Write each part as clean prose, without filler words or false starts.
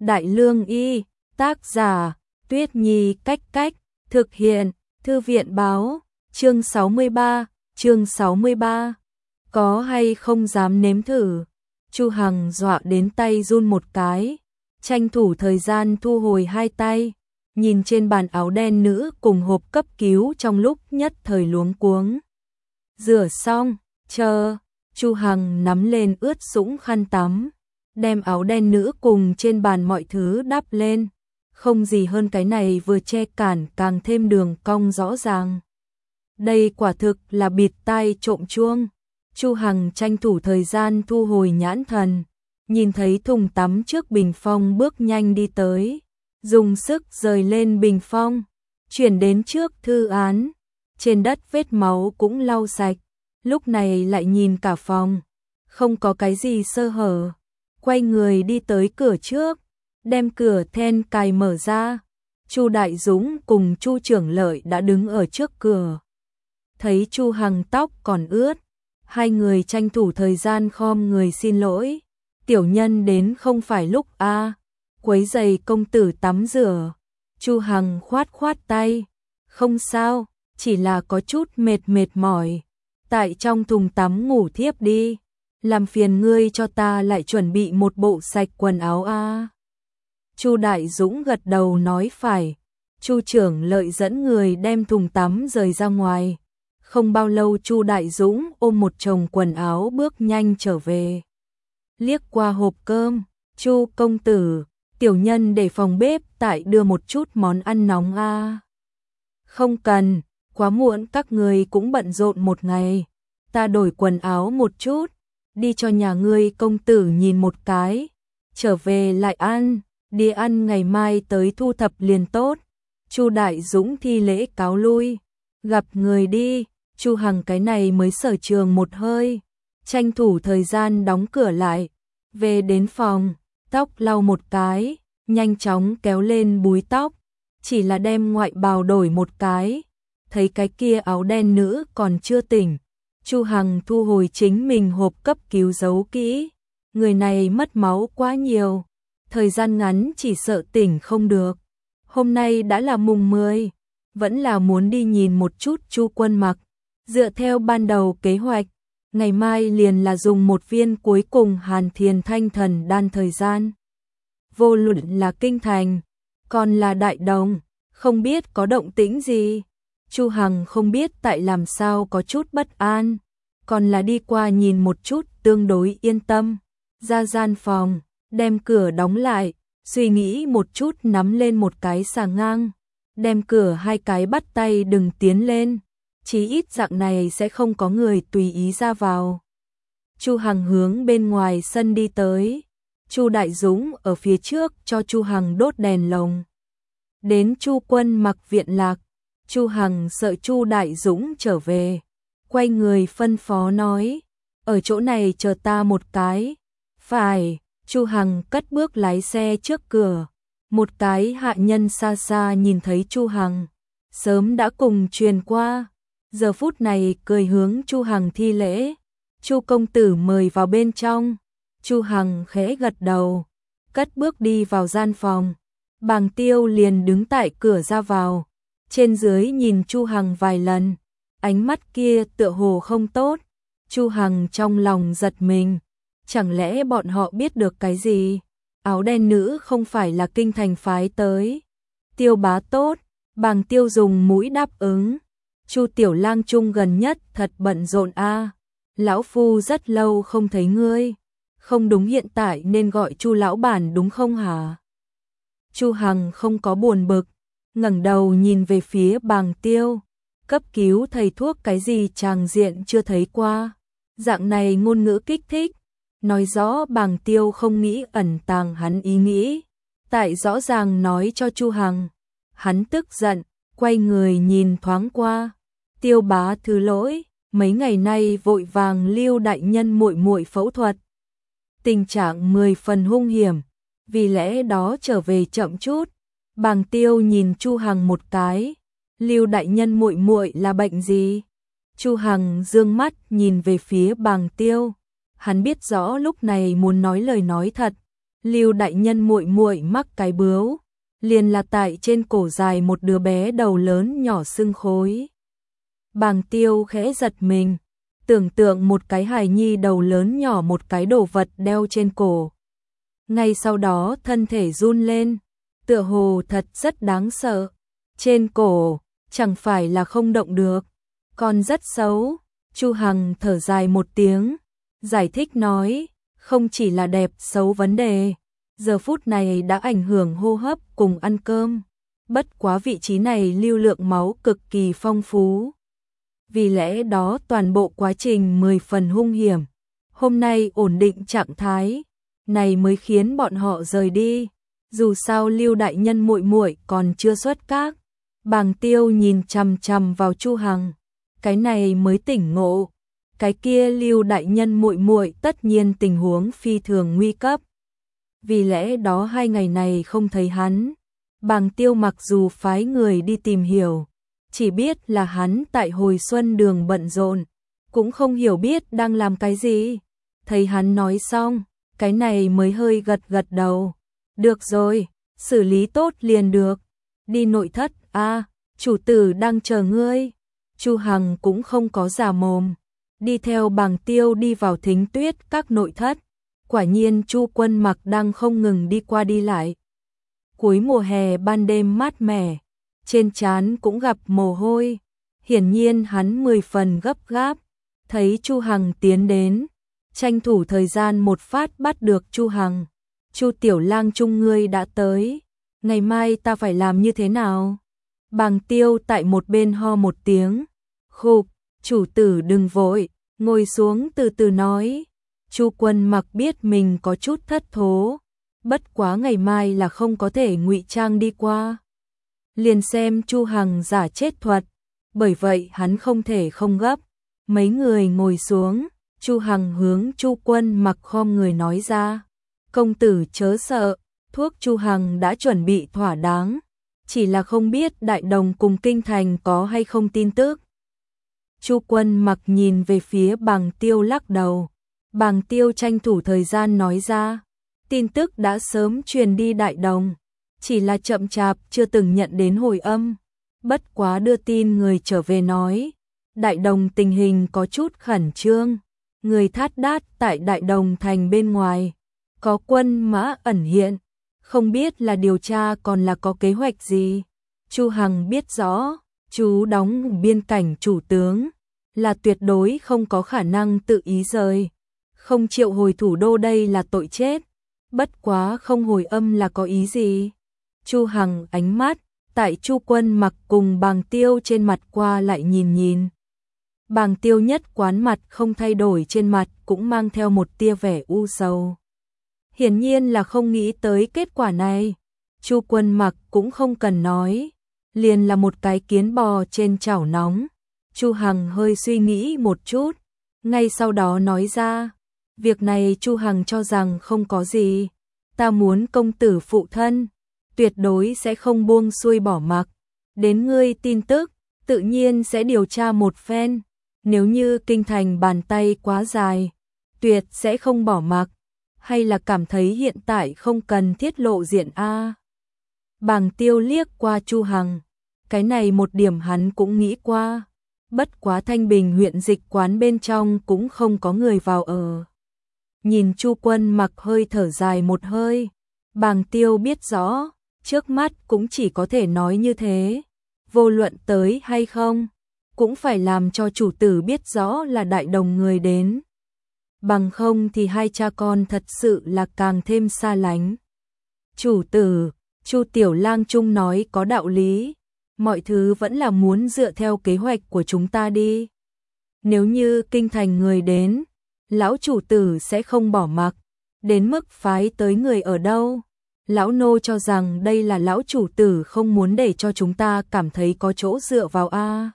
Đại Lương Y, tác giả, Tuyết Nhi Cách Cách, thực hiện, Thư viện Báo, chương 63, có hay không dám nếm thử. Chu Hằng dọa đến tay run một cái, tranh thủ thời gian thu hồi hai tay, nhìn trên bàn áo đen nữ cùng hộp cấp cứu trong lúc nhất thời luống cuống. Rửa xong, chờ, Chu Hằng nắm lên ướt sũng khăn tắm, đem áo đen nữ cùng trên bàn mọi thứ đắp lên, không gì hơn cái này vừa che cản càng thêm đường cong rõ ràng. Đây quả thực là bịt tai trộm chuông. Chu Hằng tranh thủ thời gian thu hồi nhãn thần, nhìn thấy thùng tắm trước bình phong bước nhanh đi tới, dùng sức rời lên bình phong, chuyển đến trước thư án, trên đất vết máu cũng lau sạch, lúc này lại nhìn cả phòng, không có cái gì sơ hở, quay người đi tới cửa trước, đem cửa then cài mở ra. Chu Đại Dũng cùng Chu Trưởng Lợi đã đứng ở trước cửa. Thấy Chu Hằng tóc còn ướt, hai người tranh thủ thời gian khom người xin lỗi. Tiểu nhân đến không phải lúc quấy giày công tử tắm rửa. Chu Hằng khoát khoát tay, không sao, chỉ là có chút mệt mỏi. Tại trong thùng tắm ngủ thiếp đi, làm phiền ngươi cho ta lại chuẩn bị một bộ sạch quần áo Chu Đại Dũng gật đầu nói phải. Chu Trưởng Lợi dẫn người đem thùng tắm rời ra ngoài. Không bao lâu Chu Đại Dũng ôm một chồng quần áo bước nhanh trở về. Liếc qua hộp cơm, Chu công tử, tiểu nhân để phòng bếp tại đưa một chút món ăn nóng Không cần, quá muộn các người cũng bận rộn một ngày. Ta đổi quần áo một chút, đi cho nhà ngươi công tử nhìn một cái. Trở về lại ăn, đi ăn ngày mai tới thu thập liền tốt. Chu Đại Dũng thi lễ cáo lui, gặp người đi. Chu Hằng cái này mới sở trường một hơi, tranh thủ thời gian đóng cửa lại, về đến phòng, tóc lau một cái, nhanh chóng kéo lên búi tóc, chỉ là đem ngoại bào đổi một cái, thấy cái kia áo đen nữ còn chưa tỉnh. Chu Hằng thu hồi chính mình hộp cấp cứu giấu kỹ, người này mất máu quá nhiều, thời gian ngắn chỉ sợ tỉnh không được. Hôm nay đã là mùng 10, vẫn là muốn đi nhìn một chút Chu Quân Mặc. Dựa theo ban đầu kế hoạch, ngày mai liền là dùng một viên cuối cùng Hàn Thiền Thanh Thần đan thời gian. Vô luận là kinh thành, còn là đại đồng, không biết có động tĩnh gì. Chu Hằng không biết tại làm sao có chút bất an, còn là đi qua nhìn một chút tương đối yên tâm. Ra gian phòng, đem cửa đóng lại, suy nghĩ một chút nắm lên một cái xà ngang, đem cửa hai cái bắt tay đừng tiến lên. Chí ít dạng này sẽ không có người tùy ý ra vào. Chu Hằng hướng bên ngoài sân đi tới. Chu Đại Dũng ở phía trước cho Chu Hằng đốt đèn lồng. Đến Chu Quân Mặc viện lạc, Chu Hằng sợ Chu Đại Dũng trở về, quay người phân phó nói, ở chỗ này chờ ta một cái. Phải. Chu Hằng cất bước lái xe trước cửa. Một cái hạ nhân xa xa nhìn thấy Chu Hằng, sớm đã cùng truyền qua. Giờ phút này cười hướng Chu Hằng thi lễ. Chu công tử mời vào bên trong. Chu Hằng khẽ gật đầu, cất bước đi vào gian phòng. Bàng Tiêu liền đứng tại cửa ra vào, trên dưới nhìn Chu Hằng vài lần, ánh mắt kia tựa hồ không tốt. Chu Hằng trong lòng giật mình, chẳng lẽ bọn họ biết được cái gì? Áo đen nữ không phải là kinh thành phái tới. Tiêu bá tốt. Bàng Tiêu dùng mũi đáp ứng. Chu tiểu lang trung gần nhất thật bận rộn lão phu rất lâu không thấy ngươi. Không đúng, hiện tại nên gọi Chu lão bản đúng không hả? Chu Hằng không có buồn bực, ngẩng đầu nhìn về phía Bàng Tiêu. Cấp cứu thầy thuốc cái gì tràng diện chưa thấy qua. Dạng này ngôn ngữ kích thích, nói rõ Bàng Tiêu không nghĩ ẩn tàng hắn ý nghĩ, tại rõ ràng nói cho Chu Hằng. Hắn tức giận, quay người nhìn thoáng qua. Tiêu bá thứ lỗi, mấy ngày nay vội vàng Lưu đại nhân muội muội phẫu thuật, tình trạng 10 phần hung hiểm, vì lẽ đó trở về chậm chút. Bàng Tiêu nhìn Chu Hằng một cái. Lưu đại nhân muội muội là bệnh gì? Chu Hằng dương mắt nhìn về phía Bàng Tiêu. Hắn biết rõ lúc này muốn nói lời nói thật, Lưu đại nhân muội muội mắc cái bướu, liền là tại trên cổ dài một đứa bé đầu lớn nhỏ sưng khối. Bàng Tiêu khẽ giật mình, tưởng tượng một cái hài nhi đầu lớn nhỏ một cái đồ vật đeo trên cổ. Ngay sau đó thân thể run lên, tựa hồ thật rất đáng sợ. Trên cổ, chẳng phải là không động được, còn rất xấu. Chu Hằng thở dài một tiếng, giải thích nói, không chỉ là đẹp xấu vấn đề, giờ phút này đã ảnh hưởng hô hấp cùng ăn cơm. Bất quá vị trí này lưu lượng máu cực kỳ phong phú. Vì lẽ đó toàn bộ quá trình 10 phần hung hiểm. Hôm nay ổn định trạng thái, này mới khiến bọn họ rời đi. Dù sao Lưu đại nhân muội muội còn chưa xuất các. Bàng Tiêu nhìn chằm chằm vào Chu Hằng, cái này mới tỉnh ngộ, cái kia Lưu đại nhân muội muội tất nhiên tình huống phi thường nguy cấp. Vì lẽ đó 2 ngày này không thấy hắn. Bàng Tiêu mặc dù phái người đi tìm hiểu, chỉ biết là hắn tại hồi xuân đường bận rộn, cũng không hiểu biết đang làm cái gì. Thấy hắn nói xong, cái này mới hơi gật gật đầu. Được rồi, xử lý tốt liền được. Đi nội thất, chủ tử đang chờ ngươi. Chu Hằng cũng không có giả mồm, đi theo Bàng Tiêu đi vào Thính Tuyết các nội thất. Quả nhiên Chu Quân Mặc đang không ngừng đi qua đi lại. Cuối mùa hè ban đêm mát mẻ, trên trán cũng gặp mồ hôi, hiển nhiên hắn 10 phần gấp gáp. Thấy Chu Hằng tiến đến, tranh thủ thời gian một phát bắt được Chu Hằng. Chu tiểu lang trung ngươi đã tới, ngày mai ta phải làm như thế nào? Bàng Tiêu tại một bên ho một tiếng, khục, chủ tử đừng vội, ngồi xuống từ từ nói. Chu Quân Mặc biết mình có chút thất thố, bất quá ngày mai là không có thể ngụy trang đi qua. Liền xem Chu Hằng giả chết thuật, bởi vậy hắn không thể không gấp. Mấy người ngồi xuống, Chu Hằng hướng Chu Quân Mặc khom người nói ra, công tử chớ sợ, thuốc Chu Hằng đã chuẩn bị thỏa đáng, chỉ là không biết Đại Đồng cùng Kinh Thành có hay không tin tức. Chu Quân Mặc nhìn về phía Bàng Tiêu lắc đầu. Bàng Tiêu tranh thủ thời gian nói ra, tin tức đã sớm truyền đi Đại Đồng, chỉ là chậm chạp chưa từng nhận đến hồi âm. Bất quá đưa tin người trở về nói, Đại Đồng tình hình có chút khẩn trương, người thát đát tại Đại Đồng thành bên ngoài, có quân mã ẩn hiện, không biết là điều tra còn là có kế hoạch gì. Chu Hằng biết rõ, chú đóng biên cảnh chủ tướng, là tuyệt đối không có khả năng tự ý rời. Không triệu hồi thủ đô đây là tội chết, bất quá không hồi âm là có ý gì. Chu Hằng ánh mắt tại Chu Quân Mặc cùng Bàng Tiêu trên mặt qua lại nhìn nhìn. Bàng Tiêu nhất quán mặt không thay đổi, trên mặt cũng mang theo một tia vẻ u sầu. Hiển nhiên là không nghĩ tới kết quả này. Chu Quân Mặc cũng không cần nói, liền là một cái kiến bò trên chảo nóng. Chu Hằng hơi suy nghĩ một chút, ngay sau đó nói ra, việc này Chu Hằng cho rằng không có gì, ta muốn công tử phụ thân, tuyệt đối sẽ không buông xuôi bỏ mặc. Đến ngươi tin tức, tự nhiên sẽ điều tra một phen, nếu như Kinh Thành bàn tay quá dài, tuyệt sẽ không bỏ mặc, hay là cảm thấy hiện tại không cần thiết lộ diện a? Bàng Tiêu liếc qua Chu Hằng, cái này một điểm hắn cũng nghĩ qua, bất quá Thanh Bình huyện dịch quán bên trong cũng không có người vào ở. Nhìn Chu Quân Mặc hơi thở dài một hơi, Bàng Tiêu biết rõ, trước mắt cũng chỉ có thể nói như thế, vô luận tới hay không, cũng phải làm cho chủ tử biết rõ là Đại Đồng người đến. Bằng không thì hai cha con thật sự là càng thêm xa lánh. Chủ tử, Chu Tiểu Lang Trung nói có đạo lý, mọi thứ vẫn là muốn dựa theo kế hoạch của chúng ta đi. Nếu như Kinh Thành người đến, lão chủ tử sẽ không bỏ mặc, đến mức phái tới người ở đâu. Lão nô cho rằng đây là lão chủ tử không muốn để cho chúng ta cảm thấy có chỗ dựa vào a.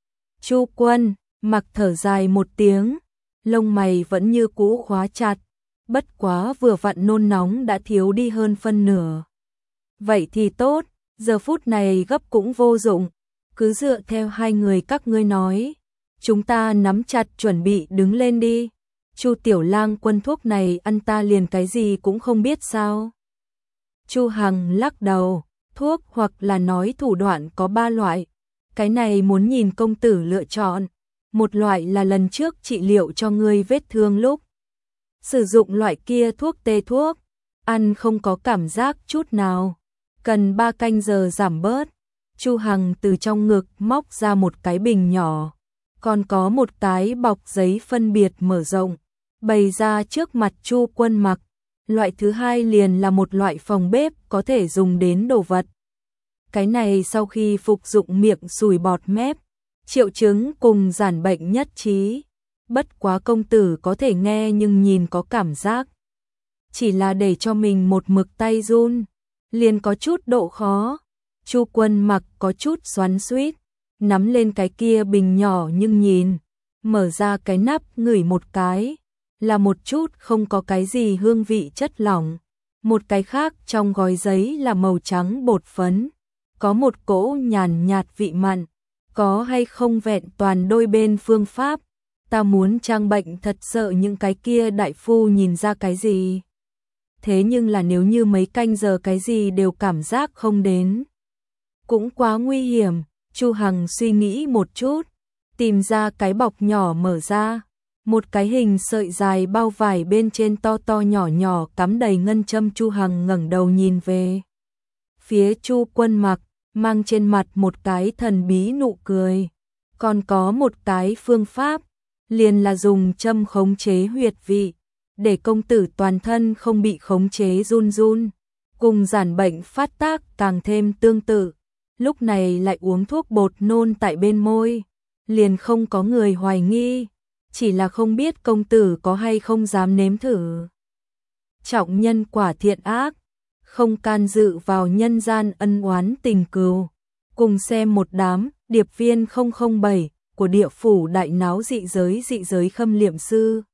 Chu Quân Mặc thở dài một tiếng, lông mày vẫn như cũ khóa chặt, bất quá vừa vặn nôn nóng đã thiếu đi hơn phân nửa. Vậy thì tốt, giờ phút này gấp cũng vô dụng, cứ dựa theo hai người các ngươi nói, chúng ta nắm chặt chuẩn bị đứng lên đi. Chu Tiểu Lang Quân thuốc này ăn ta liền cái gì cũng không biết sao? Chu Hằng lắc đầu, thuốc hoặc là nói thủ đoạn có 3 loại. Cái này muốn nhìn công tử lựa chọn. Một loại là lần trước trị liệu cho ngươi vết thương lúc sử dụng loại kia thuốc tê thuốc, ăn không có cảm giác chút nào, cần 3 canh giờ giảm bớt. Chu Hằng từ trong ngực móc ra một cái bình nhỏ, còn có một cái bọc giấy phân biệt mở rộng, bày ra trước mặt Chu Quân Mặc. Loại thứ hai liền là một loại phòng bếp có thể dùng đến đồ vật. Cái này sau khi phục dụng miệng sùi bọt mép, triệu chứng cùng giản bệnh nhất trí. Bất quá công tử có thể nghe nhưng nhìn có cảm giác. Chỉ là để cho mình một mực tay run, liền có chút độ khó. Chu Quân Mặc có chút xoắn xuýt, nắm lên cái kia bình nhỏ nhưng nhìn, mở ra cái nắp ngửi một cái, là một chút không có cái gì hương vị chất lỏng. Một cái khác trong gói giấy là màu trắng bột phấn, có một cỗ nhàn nhạt vị mặn, có hay không vẹn toàn đôi bên phương pháp. Ta muốn trang bệnh thật sợ những cái kia đại phu nhìn ra cái gì. Thế nhưng là nếu như mấy canh giờ cái gì đều cảm giác không đến, cũng quá nguy hiểm. Chu Hằng suy nghĩ một chút, tìm ra cái bọc nhỏ mở ra. Một cái hình sợi dài bao vải bên trên to to nhỏ nhỏ cắm đầy ngân châm. Chu Hằng ngẩng đầu nhìn về phía Chu Quân Mặc, mang trên mặt một cái thần bí nụ cười. Còn có một cái phương pháp, liền là dùng châm khống chế huyệt vị, để công tử toàn thân không bị khống chế run run, cùng giản bệnh phát tác càng thêm tương tự. Lúc này lại uống thuốc bột nôn tại bên môi, liền không có người hoài nghi, chỉ là không biết công tử có hay không dám nếm thử. Trọng nhân quả thiện ác, không can dự vào nhân gian ân oán tình cừu. Cùng xem một đám điệp viên 007 của địa phủ đại náo dị giới khâm liệm sư.